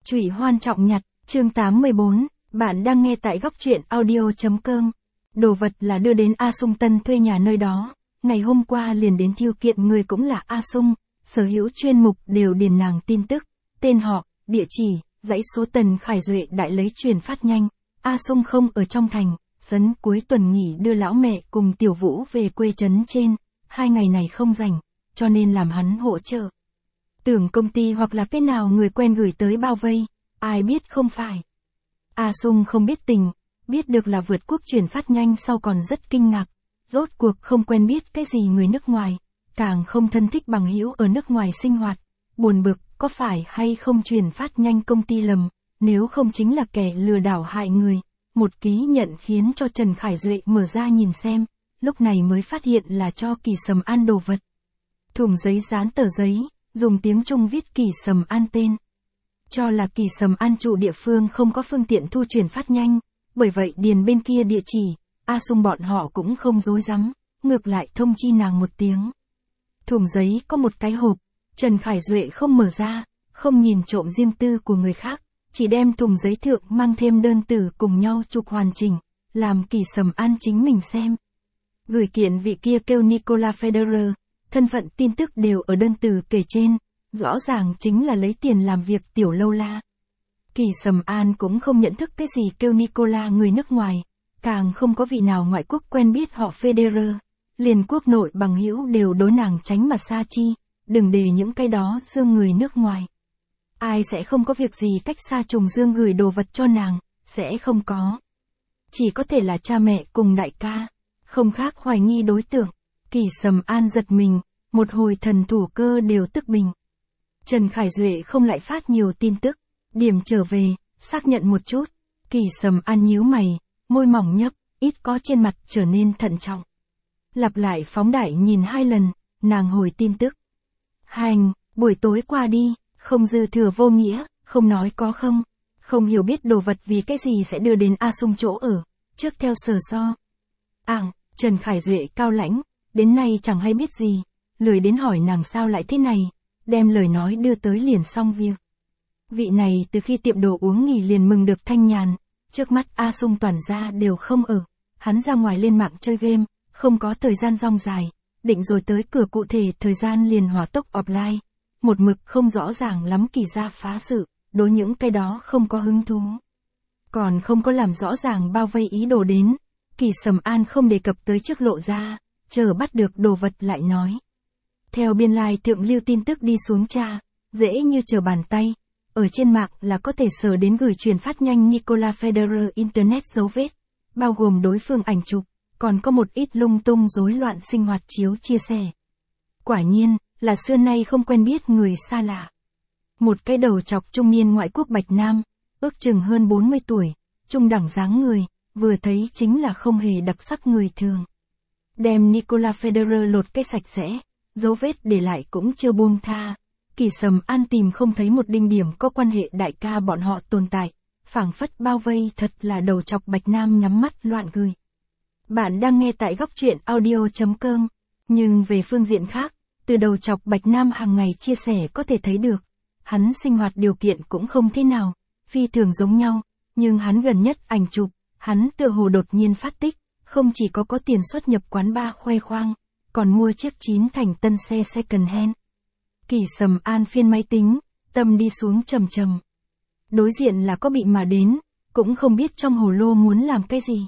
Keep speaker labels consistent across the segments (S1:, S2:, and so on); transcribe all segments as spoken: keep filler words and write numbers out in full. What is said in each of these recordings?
S1: Trụy Hoan Trọng Nhặt, chương tám mươi bốn, bạn đang nghe tại góc truyện audio.com. Đồ vật là đưa đến A Sung Tân thuê nhà nơi đó, ngày hôm qua liền đến thiêu kiện người cũng là A Sung, sở hữu chuyên mục đều điền nàng tin tức, tên họ, địa chỉ, dãy số. Tần Khải Duệ đại lấy truyền phát nhanh, A Sung không ở trong thành, sấn cuối tuần nghỉ đưa lão mẹ cùng Tiểu Vũ về quê trấn trên, hai ngày này không rảnh, cho nên làm hắn hỗ trợ. Tưởng công ty hoặc là cái nào người quen gửi tới bao vây, ai biết không phải. A Sung không biết tình, biết được là vượt quốc chuyển phát nhanh sau còn rất kinh ngạc, rốt cuộc không quen biết cái gì người nước ngoài, càng không thân thích bằng hữu ở nước ngoài sinh hoạt, buồn bực, có phải hay không chuyển phát nhanh công ty lầm, nếu không chính là kẻ lừa đảo hại người. Một ký nhận khiến cho Trần Khải Duệ mở ra nhìn xem, lúc này mới phát hiện là cho Kỳ Sầm An đồ vật. Thùng giấy dán tờ giấy, dùng tiếng Trung viết Kỳ Sầm An tên. Cho là Kỳ Sầm An trụ địa phương không có phương tiện thu chuyển phát nhanh, bởi vậy điền bên kia địa chỉ, A Sung bọn họ cũng không dối rắm, ngược lại thông chi nàng một tiếng. Thùng giấy có một cái hộp, Trần Khải Duệ không mở ra, không nhìn trộm riêng tư của người khác, chỉ đem thùng giấy thượng mang thêm đơn từ cùng nhau chụp hoàn chỉnh, làm Kỳ Sầm An chính mình xem. Gửi kiện vị kia kêu Nicola Federer, thân phận tin tức đều ở đơn từ kể trên, rõ ràng chính là lấy tiền làm việc tiểu lâu la. Kỳ Sầm An cũng không nhận thức cái gì kêu Nicola người nước ngoài, càng không có vị nào ngoại quốc quen biết họ Federer, liền quốc nội bằng hữu đều đối nàng tránh mà xa chi, đừng để những cái đó dương người nước ngoài. Ai sẽ không có việc gì cách xa trùng dương gửi đồ vật cho nàng, sẽ không có. Chỉ có thể là cha mẹ cùng đại ca, không khác hoài nghi đối tượng. Kỳ Sầm An giật mình, một hồi thần thủ cơ đều tức bình. Trần Khải Duệ không lại phát nhiều tin tức, điểm trở về, xác nhận một chút. Kỳ Sầm An nhíu mày, môi mỏng nhấp, ít có trên mặt trở nên thận trọng. Lặp lại phóng đại nhìn hai lần, nàng hồi tin tức. Hành, buổi tối qua đi. Không dư thừa vô nghĩa, không nói có không, không hiểu biết đồ vật vì cái gì sẽ đưa đến A Sung chỗ ở, trước theo sở so. Ảng, Trần Khải Duệ cao lãnh, đến nay chẳng hay biết gì, lười đến hỏi nàng sao lại thế này, đem lời nói đưa tới liền xong việc. Vị này từ khi tiệm đồ uống nghỉ liền mừng được thanh nhàn, trước mắt A Sung toàn gia đều không ở, hắn ra ngoài lên mạng chơi game, không có thời gian rong dài, định rồi tới cửa cụ thể thời gian liền hỏa tốc offline. Một mực không rõ ràng lắm Kỳ gia phá sự, đối những cái đó không có hứng thú. Còn không có làm rõ ràng bao vây ý đồ đến, Kỳ Sầm An không đề cập tới trước lộ ra, chờ bắt được đồ vật lại nói. Theo biên lai thượng lưu tin tức đi xuống tra, dễ như chờ bàn tay, ở trên mạng là có thể sờ đến gửi truyền phát nhanh Nicola Federer Internet dấu vết, bao gồm đối phương ảnh chụp, còn có một ít lung tung rối loạn sinh hoạt chiếu chia sẻ. Quả nhiên, là xưa nay không quen biết người xa lạ. Một cái đầu chọc trung niên ngoại quốc Bạch Nam, ước chừng hơn bốn mươi tuổi, trung đẳng dáng người, vừa thấy chính là không hề đặc sắc người thường. Đem Nicola Federer lột cái sạch sẽ, dấu vết để lại cũng chưa buông tha. Kỳ Sầm An tìm không thấy một đinh điểm có quan hệ đại ca bọn họ tồn tại, phảng phất bao vây thật là đầu chọc Bạch Nam nhắm mắt loạn gửi. Bạn đang nghe tại góc truyện audio.com, nhưng về phương diện khác, từ đầu chọc Bạch Nam hàng ngày chia sẻ có thể thấy được, hắn sinh hoạt điều kiện cũng không thế nào, phi thường giống nhau, nhưng hắn gần nhất ảnh chụp, hắn tựa hồ đột nhiên phát tích, không chỉ có có tiền xuất nhập quán bar khoe khoang, còn mua chiếc chín thành tân xe second hand. Kỳ Sầm An phiên máy tính, tâm đi xuống trầm trầm. Đối diện là có bị mà đến, cũng không biết trong hồ lô muốn làm cái gì.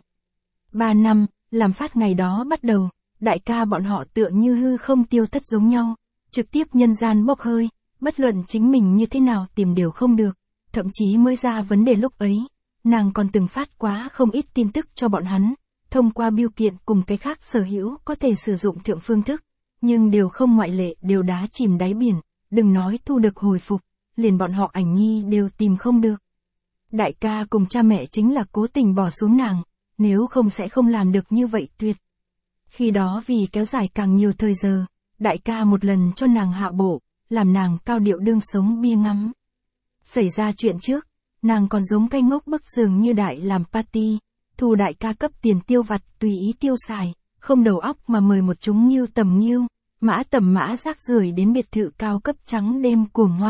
S1: Ba năm, làm phát ngày đó bắt đầu. Đại ca bọn họ tựa như hư không tiêu thất giống nhau, trực tiếp nhân gian bốc hơi, bất luận chính mình như thế nào tìm đều không được, thậm chí mới ra vấn đề lúc ấy, nàng còn từng phát quá không ít tin tức cho bọn hắn, thông qua bưu kiện cùng cái khác sở hữu có thể sử dụng thượng phương thức, nhưng đều không ngoại lệ đều đá chìm đáy biển, đừng nói thu được hồi phục, liền bọn họ ảnh nhi đều tìm không được. Đại ca cùng cha mẹ chính là cố tình bỏ xuống nàng, nếu không sẽ không làm được như vậy tuyệt. Khi đó vì kéo dài càng nhiều thời giờ, đại ca một lần cho nàng hạ bộ, làm nàng cao điệu đương sống bia ngắm. Xảy ra chuyện trước, nàng còn giống cái ngốc bức dường như đại làm party, thu đại ca cấp tiền tiêu vặt tùy ý tiêu xài, không đầu óc mà mời một chúng nghiêu tầm nghiêu, mã tầm mã rác rưởi đến biệt thự cao cấp trắng đêm cuồng hoan,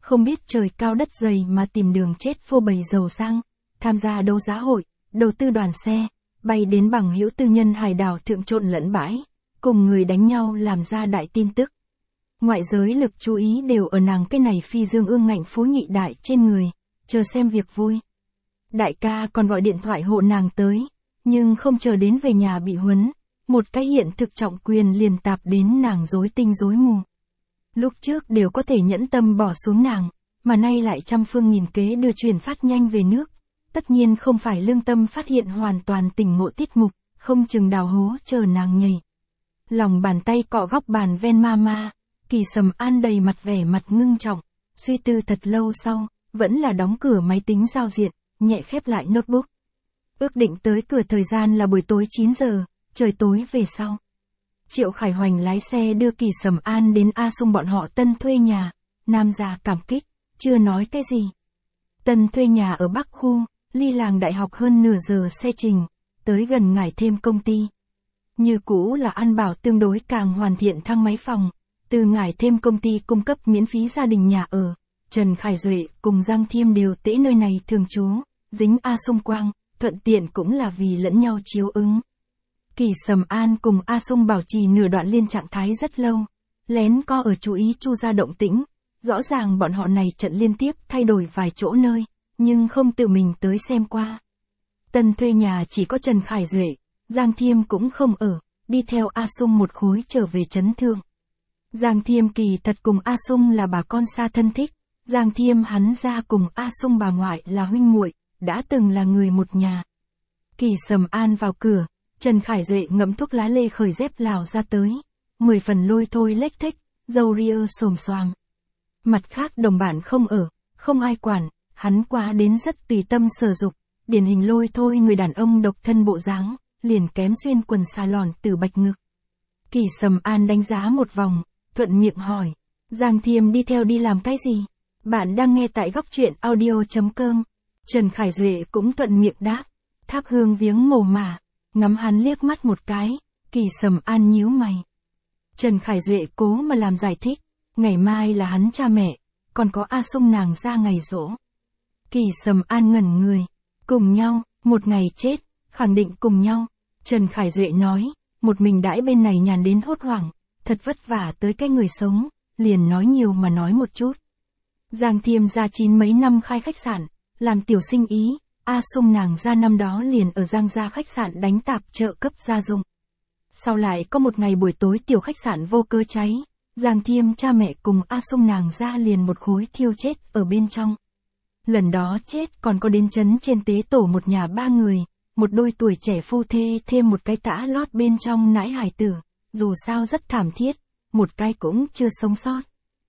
S1: không biết trời cao đất dày mà tìm đường chết phô bày giàu sang, tham gia đấu giá hội, đầu tư đoàn xe, bay đến bằng hữu tư nhân hải đảo thượng trộn lẫn bãi, cùng người đánh nhau làm ra đại tin tức. Ngoại giới lực chú ý đều ở nàng cái này phi dương ương ngạnh phú nhị đại trên người, chờ xem việc vui. Đại ca còn gọi điện thoại hộ nàng tới, nhưng không chờ đến về nhà bị huấn, một cái hiện thực trọng quyền liền tạp đến nàng rối tinh rối mù. Lúc trước đều có thể nhẫn tâm bỏ xuống nàng, mà nay lại trăm phương nghìn kế đưa truyền phát nhanh về nước. Tất nhiên không phải lương tâm phát hiện hoàn toàn tỉnh ngộ tiết mục, không chừng đào hố chờ nàng nhảy. Lòng bàn tay cọ góc bàn ven ma ma, Kỳ Sầm An đầy mặt vẻ mặt ngưng trọng, suy tư thật lâu sau, vẫn là đóng cửa máy tính giao diện, nhẹ khép lại notebook. Ước định tới cửa thời gian là buổi tối chín giờ, trời tối về sau. Triệu Khải Hoành lái xe đưa Kỳ Sầm An đến A Sung bọn họ Tân thuê nhà, nam già cảm kích, chưa nói cái gì. Tân thuê nhà ở Bắc Khu, ly làng đại học hơn nửa giờ xe trình, tới gần ngải thêm công ty. Như cũ là ăn bảo tương đối càng hoàn thiện thang máy phòng, từ ngải thêm công ty cung cấp miễn phí gia đình nhà ở. Trần Khải Duệ cùng Giang Thiêm đều tễ nơi này thường trú, dính A Sung quang, thuận tiện cũng là vì lẫn nhau chiếu ứng. Kỳ Sầm An cùng A Sung bảo trì nửa đoạn liên trạng thái rất lâu, lén co ở chú ý Chu gia động tĩnh, rõ ràng bọn họ này trận liên tiếp thay đổi vài chỗ nơi, nhưng không tự mình tới xem qua. Tân thuê nhà chỉ có Trần Khải Duệ, Giang Thiêm cũng không ở, đi theo A Sung một khối trở về trấn Thượng. Giang Thiêm kỳ thật cùng A Sung là bà con xa thân thích, Giang Thiêm hắn ra cùng A Sung bà ngoại là huynh muội, đã từng là người một nhà. Kỳ Sầm An vào cửa, Trần Khải Duệ ngậm thuốc lá lê khởi dép lào ra tới, mười phần lôi thôi lếch thếch, râu ria xồm xoàm. Mặt khác đồng bản không ở, không ai quản, hắn quá đến rất tùy tâm sở dục, điển hình lôi thôi người đàn ông độc thân bộ dáng, liền kém xuyên quần xà lòn từ bạch ngực. Kỳ Sầm An đánh giá một vòng, thuận miệng hỏi, Giang Thiêm đi theo đi làm cái gì? Bạn đang nghe tại góc truyện audio chấm com. Trần Khải Duệ cũng thuận miệng đáp, thắp hương viếng mồ mả, ngắm hắn liếc mắt một cái, Kỳ Sầm An nhíu mày. Trần Khải Duệ cố mà làm giải thích, ngày mai là hắn cha mẹ, còn có A Sung nàng ra ngày giỗ. Kỳ Sầm An ngẩn người, cùng nhau, một ngày chết, khẳng định cùng nhau. Trần Khải Duệ nói, một mình đãi bên này nhàn đến hốt hoảng, thật vất vả tới cái người sống, liền nói nhiều mà nói một chút. Giang Thiêm ra chín mấy năm khai khách sạn, làm tiểu sinh ý, A Sung nàng ra năm đó liền ở Giang gia khách sạn đánh tạp trợ cấp gia dụng. Sau lại có một ngày buổi tối tiểu khách sạn vô cơ cháy, Giang Thiêm cha mẹ cùng A Sung nàng ra liền một khối thiêu chết ở bên trong. Lần đó chết còn có đến chấn trên tế tổ một nhà ba người, một đôi tuổi trẻ phu thê thêm một cái tã lót bên trong nãi hài tử, dù sao rất thảm thiết, một cái cũng chưa sống sót.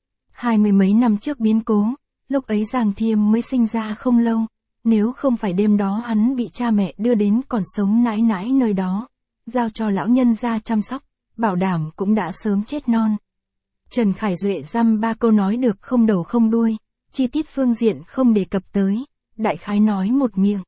S1: Hai mươi mấy năm trước biến cố, lúc ấy Giang Thiêm mới sinh ra không lâu, nếu không phải đêm đó hắn bị cha mẹ đưa đến còn sống nãi nãi nơi đó, giao cho lão nhân ra chăm sóc, bảo đảm cũng đã sớm chết non. Trần Khải Duệ dăm ba câu nói được không đầu không đuôi, chi tiết phương diện không đề cập tới, đại khái nói một miệng.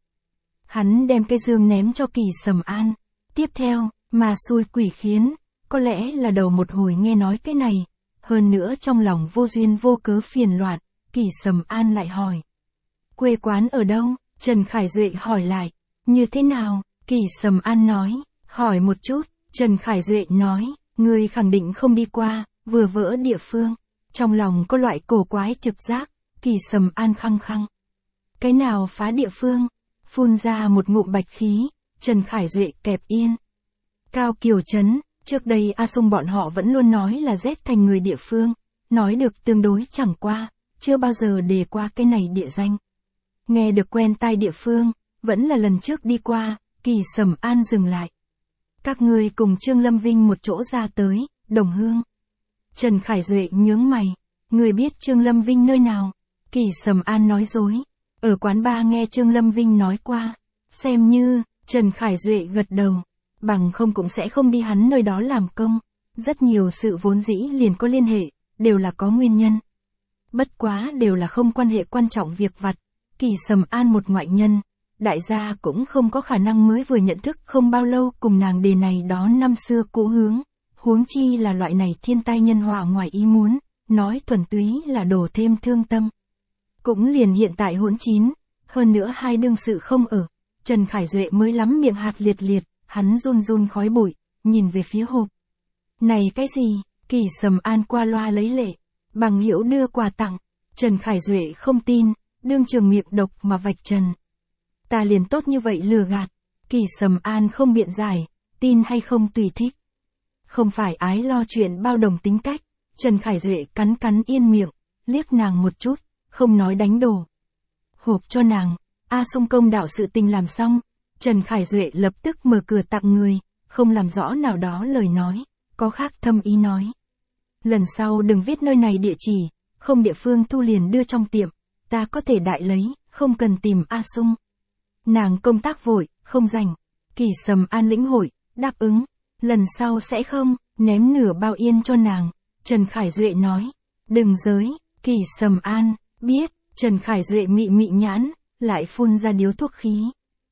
S1: Hắn đem cái dương ném cho Kỳ Sầm An, tiếp theo, mà xui quỷ khiến, có lẽ là đầu một hồi nghe nói cái này, hơn nữa trong lòng vô duyên vô cớ phiền loạn, Kỳ Sầm An lại hỏi. Quê quán ở đâu? Trần Khải Duệ hỏi lại, như thế nào? Kỳ Sầm An nói, hỏi một chút, Trần Khải Duệ nói, người khẳng định không đi qua, vừa vỡ địa phương, trong lòng có loại cổ quái trực giác, Kỳ Sầm An khăng khăng. Cái nào phá địa phương? Phun ra một ngụm bạch khí, Trần Khải Duệ kẹp yên. Cao Kiều Trấn, trước đây A Sung bọn họ vẫn luôn nói là rét thành người địa phương, nói được tương đối chẳng qua, chưa bao giờ đề qua cái này địa danh. Nghe được quen tai địa phương, vẫn là lần trước đi qua, Kỳ Sầm An dừng lại. Các ngươi cùng Trương Lâm Vinh một chỗ ra tới, Đồng Hương. Trần Khải Duệ nhướng mày, người biết Trương Lâm Vinh nơi nào? Kỳ Sầm An nói dối, ở quán bar nghe Trương Lâm Vinh nói qua, xem như, Trần Khải Duệ gật đầu, bằng không cũng sẽ không đi hắn nơi đó làm công, rất nhiều sự vốn dĩ liền có liên hệ, đều là có nguyên nhân. Bất quá đều là không quan hệ quan trọng việc vặt, Kỳ Sầm An một ngoại nhân, đại gia cũng không có khả năng mới vừa nhận thức không bao lâu cùng nàng đề này đó năm xưa cũ hướng, huống chi là loại này thiên tai nhân họa ngoài ý muốn, nói thuần túy là đổ thêm thương tâm. Cũng liền hiện tại hỗn chín, hơn nữa hai đương sự không ở, Trần Khải Duệ mới lắm miệng hạt liệt liệt, hắn run run khói bụi, nhìn về phía hộp. Này cái gì, Kỳ Sầm An qua loa lấy lệ, bằng hữu đưa quà tặng, Trần Khải Duệ không tin, đương trường miệng độc mà vạch trần. Ta liền tốt như vậy lừa gạt, Kỳ Sầm An không biện giải, tin hay không tùy thích. Không phải ái lo chuyện bao đồng tính cách, Trần Khải Duệ cắn cắn yên miệng, liếc nàng một chút, không nói đánh đổ. Hộp cho nàng, A Sung công đạo sự tình làm xong, Trần Khải Duệ lập tức mở cửa tặng người, không làm rõ nào đó lời nói, có khác thâm ý nói. Lần sau đừng viết nơi này địa chỉ, không địa phương thu liền đưa trong tiệm, ta có thể đại lấy, không cần tìm A Sung. Nàng công tác vội, không rảnh. Kỳ Sầm An lĩnh hội, đáp ứng, lần sau sẽ không, ném nửa bao yên cho nàng. Trần Khải Duệ nói, đừng giới, Kỳ Sầm An, biết, Trần Khải Duệ mị mị nhãn, lại phun ra điếu thuốc khí.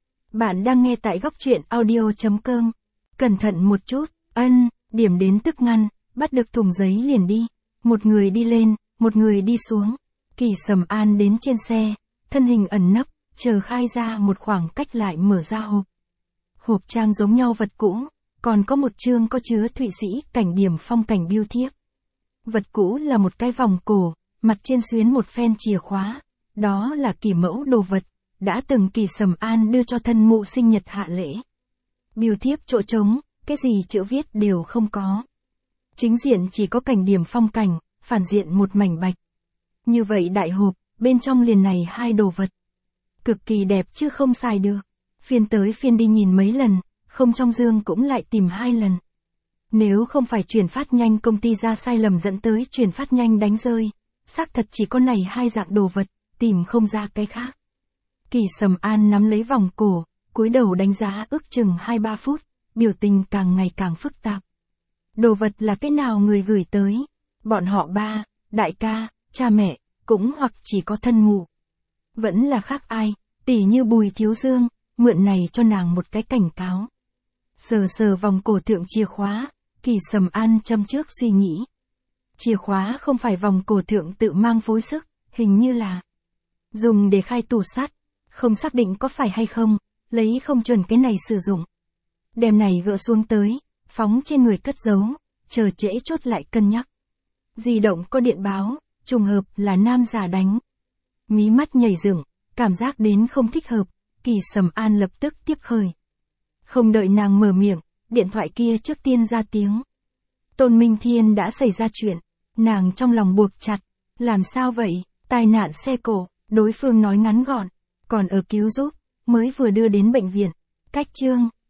S1: Bạn đang nghe tại góc truyện audio.com. Cẩn thận một chút, ân, điểm đến tức ngăn, bắt được thùng giấy liền đi. Một người đi lên, một người đi xuống. Kỳ Sầm An đến trên xe, thân hình ẩn nấp, chờ khai ra một khoảng cách lại mở ra hộp. Hộp trang giống nhau vật cũ, còn có một chương có chứa Thụy Sĩ cảnh điểm phong cảnh biêu thiếp. Vật cũ là một cái vòng cổ, mặt trên xuyến một phen chìa khóa, đó là kỳ mẫu đồ vật, đã từng Kỳ Sầm An đưa cho thân mụ sinh nhật hạ lễ. Biêu thiếp chỗ trống, cái gì chữ viết đều không có. Chính diện chỉ có cảnh điểm phong cảnh, phản diện một mảnh bạch. Như vậy đại hộp, bên trong liền này hai đồ vật. Cực kỳ đẹp chứ không xài được. Phiên tới phiên đi nhìn mấy lần, không trong dương cũng lại tìm hai lần. Nếu không phải chuyển phát nhanh công ty ra sai lầm dẫn tới chuyển phát nhanh đánh rơi, xác thật chỉ có này hai dạng đồ vật, tìm không ra cái khác. Kỳ Sầm An nắm lấy vòng cổ, cúi đầu đánh giá ước chừng hai ba phút, biểu tình càng ngày càng phức tạp. Đồ vật là cái nào người gửi tới? Bọn họ ba, đại ca, cha mẹ, cũng hoặc chỉ có thân mụ. Vẫn là khác ai, tỉ như Bùi Thiếu Dương, mượn này cho nàng một cái cảnh cáo. Sờ sờ vòng cổ thượng chìa khóa, Kỳ Sầm An châm trước suy nghĩ. Chìa khóa không phải vòng cổ thượng tự mang phối sức, hình như là dùng để khai tủ sắt, không xác định có phải hay không, lấy không chuẩn cái này sử dụng. Đem này gỡ xuống tới, phóng trên người cất giấu, chờ trễ chốt lại cân nhắc. Di động có điện báo, trùng hợp là nam giả đánh. Mí mắt nhảy dựng, cảm giác đến không thích hợp, Kỳ Sầm An lập tức tiếp khởi. Không đợi nàng mở miệng, điện thoại kia trước tiên ra tiếng. Tôn Minh Thiên đã xảy ra chuyện, nàng trong lòng buộc chặt, làm sao vậy, tai nạn xe cộ, đối phương nói ngắn gọn, còn ở cứu giúp, mới vừa đưa đến bệnh viện, cách chương.